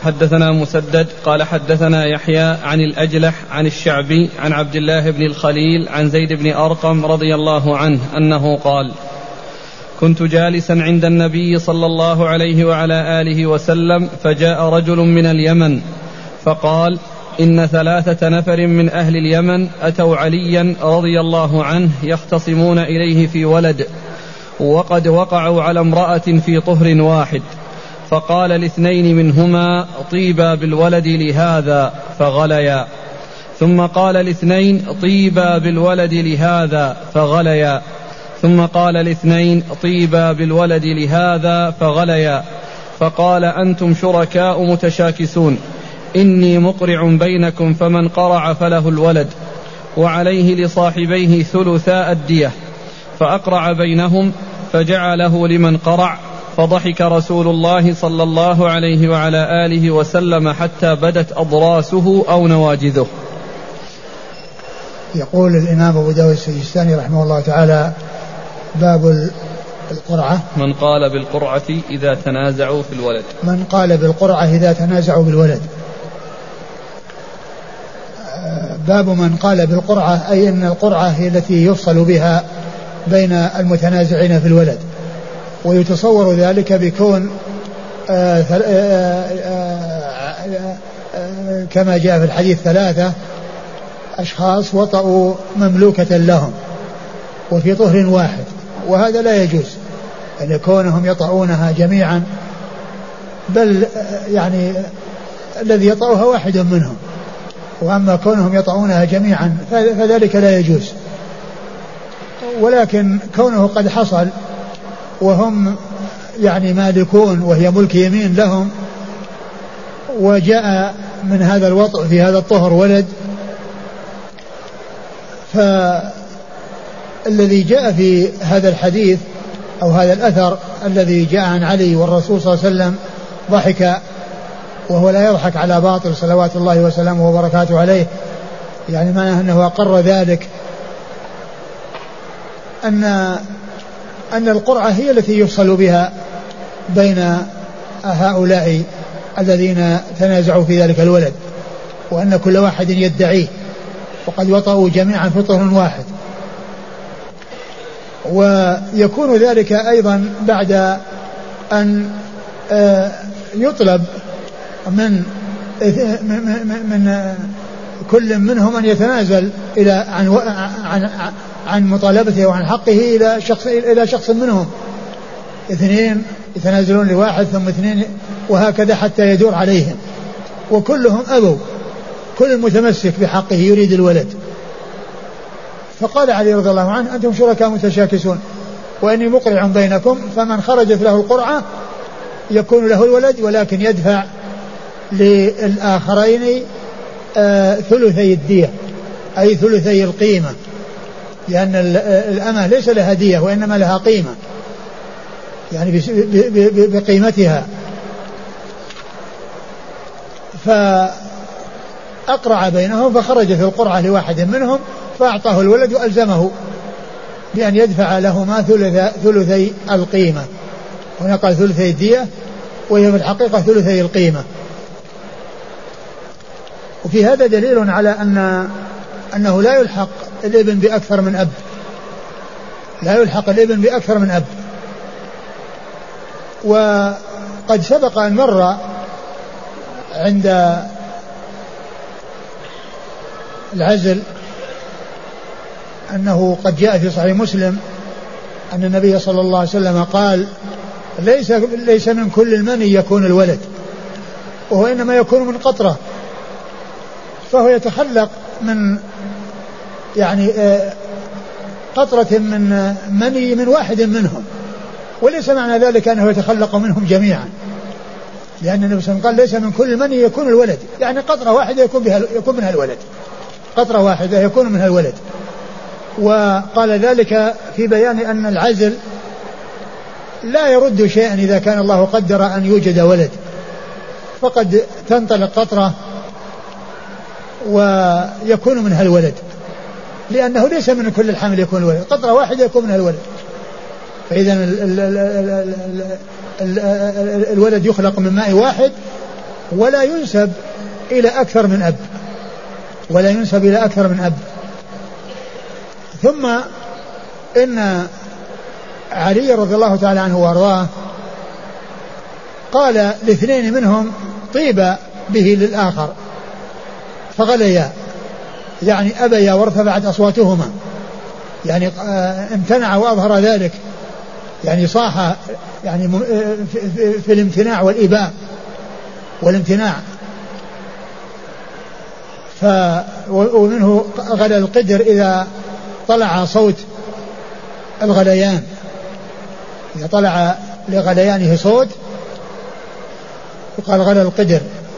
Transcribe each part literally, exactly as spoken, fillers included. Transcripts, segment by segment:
حدثنا مسدد قال حدثنا يحيى عن الأجلح عن الشعبي عن عبد الله بن الخليل عن زيد بن أرقم رضي الله عنه أنه قال: كنت جالسا عند النبي صلى الله عليه وعلى آله وسلم فجاء رجل من اليمن فقال: إن ثلاثة نفر من أهل اليمن أتوا عليا رضي الله عنه يختصمون إليه في ولد، وقد وقعوا على امرأة في طهر واحد، فقال لاثنين منهما: طيبا بالولد لهذا، فغليا، ثم قال لاثنين: طيبا بالولد لهذا، فغليا، ثم قال لاثنين: طيبا بالولد لهذا، فغليا، فقال: أنتم شركاء متشاكسون، إني مقرع بينكم، فمن قرع فله الولد، وعليه لصاحبيه ثلثاء الدية، فأقرع بينهم فجعله لمن قرع، فضحك رسول الله صلى الله عليه وعلى آله وسلم حتى بدت أضراسه أو نواجذه. يقول الإمام أبو داود السجستاني رحمه الله تعالى: باب القرعة. من قال بالقرعة إذا تنازعوا في الولد. من قال بالقرعة إذا تنازعوا بالولد. باب من قال بالقرعة، أي أن القرعة هي التي يفصل بها بين المتنازعين في الولد، ويتصور ذلك بكون آآ آآ كما جاء في الحديث ثلاثة أشخاص وطئوا مملوكة لهم وفي طهر واحد، وهذا لا يجوز أن كونهم يطعونها جميعا، بل يعني الذي يطعها واحد منهم، وأما كونهم يطعونها جميعا فذلك لا يجوز. ولكن كونه قد حصل وهم يعني مالكون وهي ملك يمين لهم، وجاء من هذا الوطء في هذا الطهر ولد، فالذي جاء في هذا الحديث أو هذا الأثر الذي جاء عن علي والرسول صلى الله عليه وسلم ضحك، وهو لا يضحك على باطل صلوات الله وسلامه وبركاته عليه، يعني معناه أنه أقر ذلك، أن أن القرعة هي التي يفصل بها بين هؤلاء الذين تنازعوا في ذلك الولد، وأن كل واحد يدعيه، وقد وطئوا جميعا في طهر واحد. ويكون ذلك أيضا بعد أن يطلب من من كل منهم أن يتنازل إلى عن عن عن مطالبته وعن حقه إلى شخص إلى شخص منهم، اثنين يتنازلون لواحد ثم اثنين، وهكذا حتى يدور عليهم، وكلهم أبوا، كل متمسك بحقه يريد الولد. فقال علي رضي الله عنه: أنتم شركاء متشاكسون، وإني مقرع بينكم، فمن خرجت له القرعة يكون له الولد، ولكن يدفع للآخرين آه ثلثي الدية، أي ثلثي القيمة، لأن الأمة ليس لها دية وإنما لها قيمة، يعني بقيمتها. فأقرع بينهم فخرجت القرعة لواحد منهم فأعطاه الولد وألزمه بأن يدفع لهما ثلثي القيمة. هنا قال ثلثي الدية، وهي في الحقيقة ثلثي القيمة. وفي هذا دليل على أن أنه لا يلحق الابن بأكثر من أب، لا يلحق الابن بأكثر من أب. وقد سبق أن مر عند العزل أنه قد جاء في صحيح مسلم أن النبي صلى الله عليه وسلم قال: ليس ليس من كل المني يكون الولد، وهو إنما يكون من قطرة، فهو يتخلق من يعني قطرة من مني من واحد منهم، وليس معنى ذلك أنه يتخلق منهم جميعا، لأن النبي صلى الله عليه وسلم قال: ليس من كل مني يكون الولد، يعني قطرة واحدة يكون بها يكون منها الولد، قطرة واحدة يكون منها الولد. وقال ذلك في بيان أن العزل لا يرد شيئا إذا كان الله قدر أن يوجد ولد، فقد تنطلق قطرة ويكون منها الولد، لأنه ليس من كل الحمل يكون الولد، قطرة واحدة يكون منها الولد. فإذا الولد يخلق من ماء واحد، ولا ينسب إلى أكثر من أب ولا ينسب إلى أكثر من أب. ثم إن علي رضي الله تعالى عنه وارضاه قال لاثنين منهم طيب به للآخر فغليا، يعني أبيا وارتفعت أصواتهما، يعني امتنع وأظهر ذلك، يعني صاح يعني في الامتناع والإباء والامتناع. ف ومنه غلى القدر إذا طلع صوت الغليان، إذا طلع لغليانه صوت يقال غلى القدر.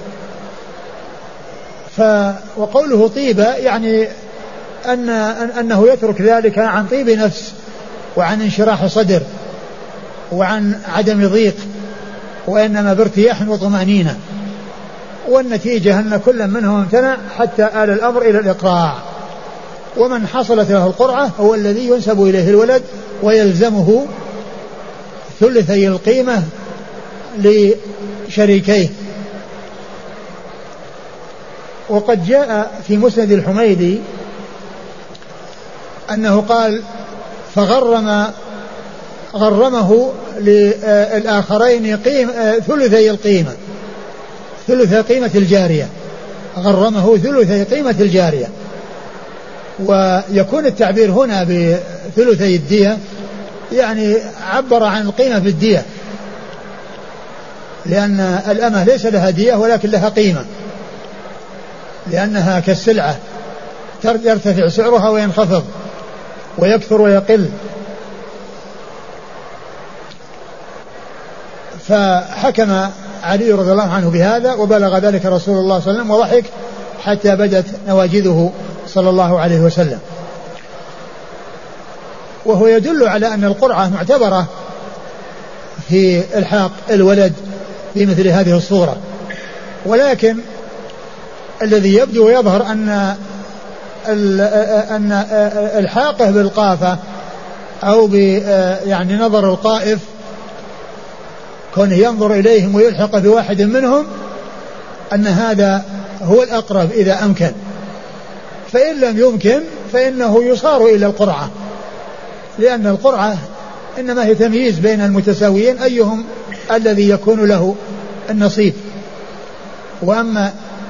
ف وقوله طيبة يعني أن أنه يترك ذلك عن طيب نفس وعن انشراح صدر وعن عدم ضيق، وإنما بارتياح وطمأنينة. والنتيجة أن كل منهم امتنع حتى آل الأمر إلى الإقراع. ومن حصلت له القرعة هو الذي ينسب إليه الولد ويلزمه ثلثي القيمة لشريكيه. وقد جاء في مسند الحميدي أنه قال فغرم غرمه للآخرين قيمة ثلثي القيمة ثلث قيمة الجارية، غرمه ثلثي قيمة الجارية. ويكون التعبير هنا بثلثي الدية يعني عبر عن القيمة بالدية، لأن الأمة ليس لها دية ولكن لها قيمة، لأنها كالسلعة يرتفع سعرها وينخفض ويكثر ويقل. فحكم علي رضي الله عنه بهذا، وبلغ ذلك رسول الله صلى الله عليه وسلم وضحك حتى بدت نواجذه صلى الله عليه وسلم. وهو يدل على أن القرعة معتبرة في إلحاق الولد في مثل هذه الصورة. ولكن الذي يبدو ويظهر أن أن الحاقه بالقافة أو ب يعني نظر القائف كونه ينظر إليهم ويلحق بواحد منهم أن هذا هو الأقرب إذا أمكن، فإن لم يمكن فإنه يصار إلى القرعة، لأن القرعة إنما هي تمييز بين المتساويين أيهم الذي يكون له النصيب. وأما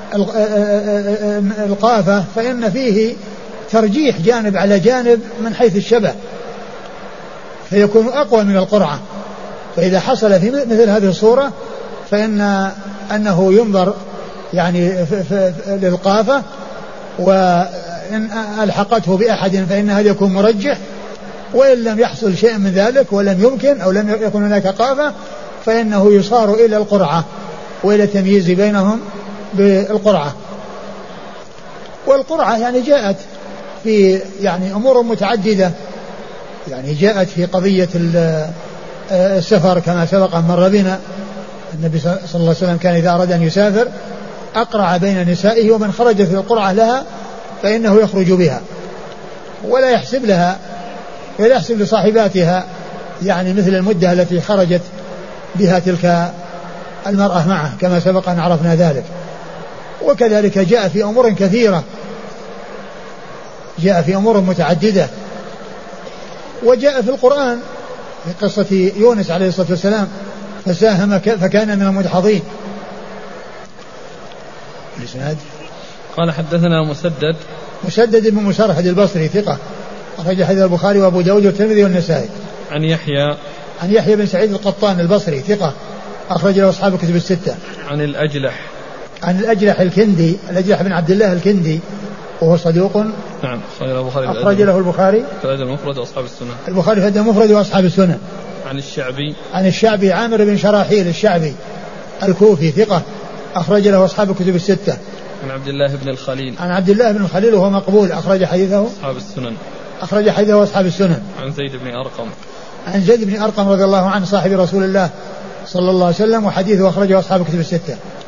القافة فإن فيه ترجيح جانب على جانب من حيث الشبه، فيكون أقوى من القرعة. فإذا حصل في مثل هذه الصورة فإن أنه ينظر يعني في في للقافة، وإن ألحقته بأحد فإن هذا يكون مرجح، وإن لم يحصل شيء من ذلك ولم يمكن أو لم يكن هناك قافة فإنه يصار إلى القرعة وإلى التمييز بينهم بالقرعة. والقرعة يعني جاءت في يعني أمور متعددة، يعني جاءت في قضية السفر كما سبق أن مر بنا. النبي صلى الله عليه وسلم كان إذا أراد أن يسافر أقرع بين نسائه، ومن خرجت القرعة لها فإنه يخرج بها ولا يحسب لها ولا يحسب لصاحباتها يعني مثل المدة التي خرجت بها تلك المرأة معه كما سبق أن عرفنا ذلك. وكذلك جاء في أمور كثيرة، جاء في أمور متعددة، وجاء في القرآن في قصة يونس عليه الصلاة والسلام فساهم فكان من المدحضين. الإسناد قال حدثنا مسدد مسدد بن مسرهد البصري ثقة أخرج حديث البخاري وأبو داود والترمذي والنسائي. عن يحيى عن يحيى بن سعيد القطان البصري ثقة أخرج له أصحاب الكتب الستة. عن الأجلح عن الأجلح الكندي الأجلح بن عبد الله الكندي وهو صدوق نعم أخرج له البخاري في الأدب المفرد وأصحاب السنن. البخاري في الأدب المفرد وأصحاب السنن. عن الشعبي عن الشعبي عامر بن شراحيل الشعبي الكوفي ثقة أخرج له أصحاب الكتب الستة. عن عبد الله بن الخليل عن عبد الله بن الخليل وهو مقبول أخرج حديثه أصحاب السنن. أخرج حديثه أصحاب السنن. عن زيد بن أرقم عن زيد بن أرقم رضي الله عنه صاحب رسول الله صلى الله عليه وسلم وحديثه أخرجه أصحاب الكتب الستة.